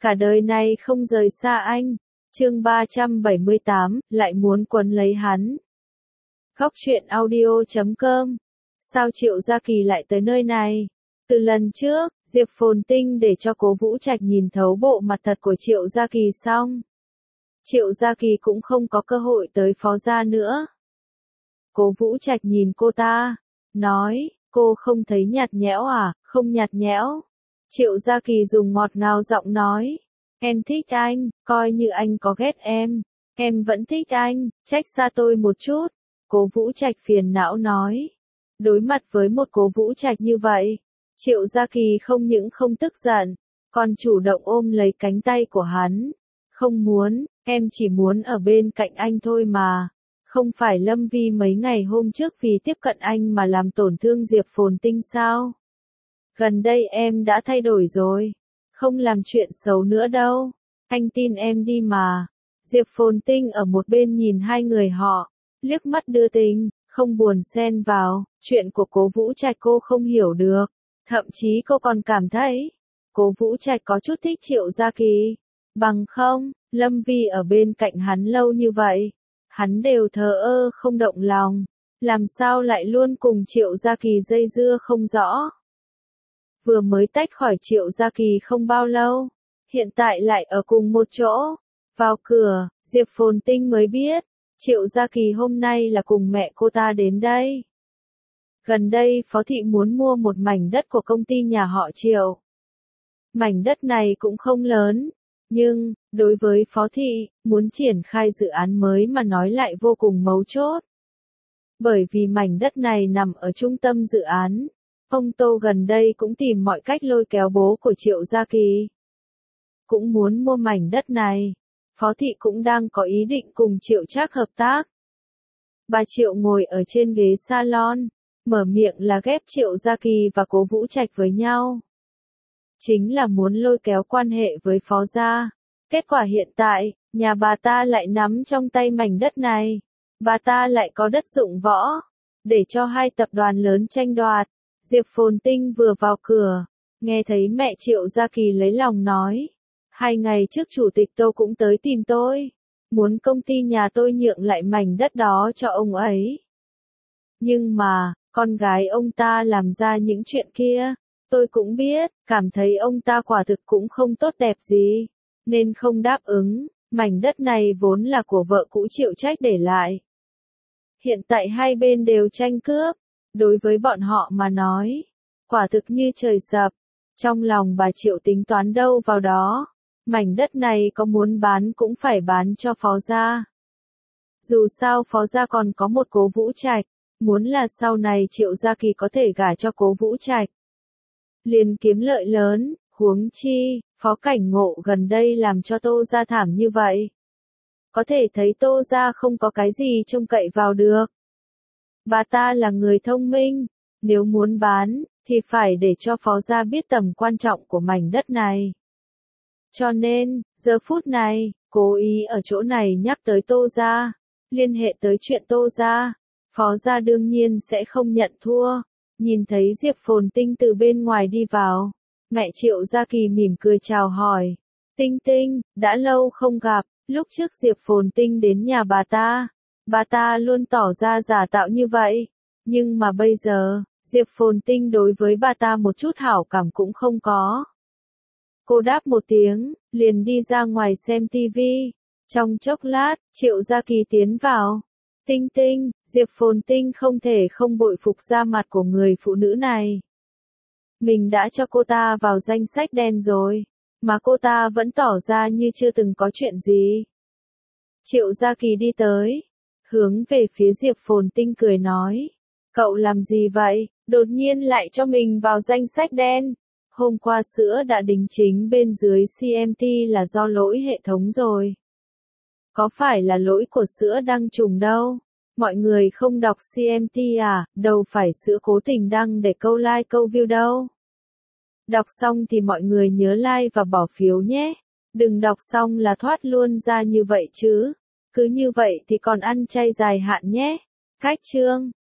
cả đời này không rời xa anh. Chương 378, lại muốn quấn lấy hắn. Góc truyện audio.com. Sao Triệu Gia Kỳ lại tới nơi này? Từ lần trước, Diệp Phồn Tinh để cho Cố Vũ Trạch nhìn thấu bộ mặt thật của Triệu Gia Kỳ xong, Triệu Gia Kỳ cũng không có cơ hội tới Phó gia nữa. Cố Vũ Trạch nhìn cô ta, nói, cô không thấy nhạt nhẽo à? Không nhạt nhẽo. Triệu Gia Kỳ dùng ngọt ngào giọng nói, em thích anh, coi như anh có ghét em vẫn thích anh, trách xa tôi một chút. Cố Vũ Trạch phiền não nói. Đối mặt với một Cố Vũ Trạch như vậy, Triệu Gia Kỳ không những không tức giận, còn chủ động ôm lấy cánh tay của hắn. Không muốn, em chỉ muốn ở bên cạnh anh thôi mà. Không phải Lâm Vi mấy ngày hôm trước vì tiếp cận anh mà làm tổn thương Diệp Phồn Tinh sao? Gần đây em đã thay đổi rồi, không làm chuyện xấu nữa đâu, anh tin em đi mà. Diệp Phồn Tinh ở một bên nhìn hai người họ, liếc mắt đưa tình, không buồn xen vào, chuyện của Cố Vũ Trạch cô không hiểu được, thậm chí cô còn cảm thấy, Cố Vũ Trạch có chút thích Triệu Gia Kỳ, bằng không, Lâm Vi ở bên cạnh hắn lâu như vậy, hắn đều thờ ơ không động lòng, làm sao lại luôn cùng Triệu Gia Kỳ dây dưa không rõ. Vừa mới tách khỏi Triệu Gia Kỳ không bao lâu, hiện tại lại ở cùng một chỗ. Vào cửa, Diệp Phồn Tinh mới biết, Triệu Gia Kỳ hôm nay là cùng mẹ cô ta đến đây. Gần đây Phó Thị muốn mua một mảnh đất của công ty nhà họ Triệu. Mảnh đất này cũng không lớn, nhưng, đối với Phó Thị, muốn triển khai dự án mới mà nói lại vô cùng mấu chốt. Bởi vì mảnh đất này nằm ở trung tâm dự án. Ông Tô gần đây cũng tìm mọi cách lôi kéo bố của Triệu Gia Kỳ. Cũng muốn mua mảnh đất này. Phó Thị cũng đang có ý định cùng Triệu Trác hợp tác. Bà Triệu ngồi ở trên ghế salon, mở miệng là ghép Triệu Gia Kỳ và Cố Vũ Trạch với nhau. Chính là muốn lôi kéo quan hệ với Phó gia. Kết quả hiện tại, nhà bà ta lại nắm trong tay mảnh đất này. Bà ta lại có đất dụng võ, để cho hai tập đoàn lớn tranh đoạt. Diệp Phồn Tinh vừa vào cửa, nghe thấy mẹ Triệu Gia Kỳ lấy lòng nói. 2 ngày trước Chủ tịch Tô cũng tới tìm tôi, muốn công ty nhà tôi nhượng lại mảnh đất đó cho ông ấy. Nhưng mà, con gái ông ta làm ra những chuyện kia, tôi cũng biết, cảm thấy ông ta quả thực cũng không tốt đẹp gì, nên không đáp ứng. Mảnh đất này vốn là của vợ cũ Triệu Trách để lại. Hiện tại hai bên đều tranh cướp. Đối với bọn họ mà nói, quả thực như trời sập. Trong lòng bà Triệu tính toán đâu vào đó, mảnh đất này có muốn bán cũng phải bán cho Phó gia. Dù sao Phó gia còn có một Cố Vũ Trạch, muốn là sau này Triệu Gia Kỳ có thể gả cho Cố Vũ Trạch, liền kiếm lợi lớn, huống chi, Phó Cảnh Ngộ gần đây làm cho Tô gia thảm như vậy. Có thể thấy Tô gia không có cái gì trông cậy vào được. Bà ta là người thông minh, nếu muốn bán, thì phải để cho Phó gia biết tầm quan trọng của mảnh đất này. Cho nên, giờ phút này, cố ý ở chỗ này nhắc tới Tô gia, liên hệ tới chuyện Tô gia, Phó gia đương nhiên sẽ không nhận thua. Nhìn thấy Diệp Phồn Tinh từ bên ngoài đi vào, mẹ Triệu Gia Kỳ mỉm cười chào hỏi. Tinh Tinh, đã lâu không gặp, lúc trước Diệp Phồn Tinh đến nhà bà ta luôn tỏ ra giả tạo như vậy, nhưng mà bây giờ, Diệp Phồn Tinh đối với bà ta một chút hảo cảm cũng không có. Cô đáp một tiếng, liền đi ra ngoài xem tivi. Trong chốc lát, Triệu Gia Kỳ tiến vào. Tinh Tinh, Diệp Phồn Tinh không thể không bội phục da mặt của người phụ nữ này. Mình đã cho cô ta vào danh sách đen rồi, mà cô ta vẫn tỏ ra như chưa từng có chuyện gì. Triệu Gia Kỳ đi tới, hướng về phía Diệp Phồn Tinh cười nói. Cậu làm gì vậy, đột nhiên lại cho mình vào danh sách đen. Hôm qua sữa đã đính chính bên dưới CMT là do lỗi hệ thống rồi. Có phải là lỗi của sữa đăng trùng đâu. Mọi người không đọc CMT à, đâu phải sữa cố tình đăng để câu like câu view đâu. Đọc xong thì mọi người nhớ like và bỏ phiếu nhé. Đừng đọc xong là thoát luôn ra như vậy chứ. Cứ như vậy thì còn ăn chay dài hạn nhé. Cách chương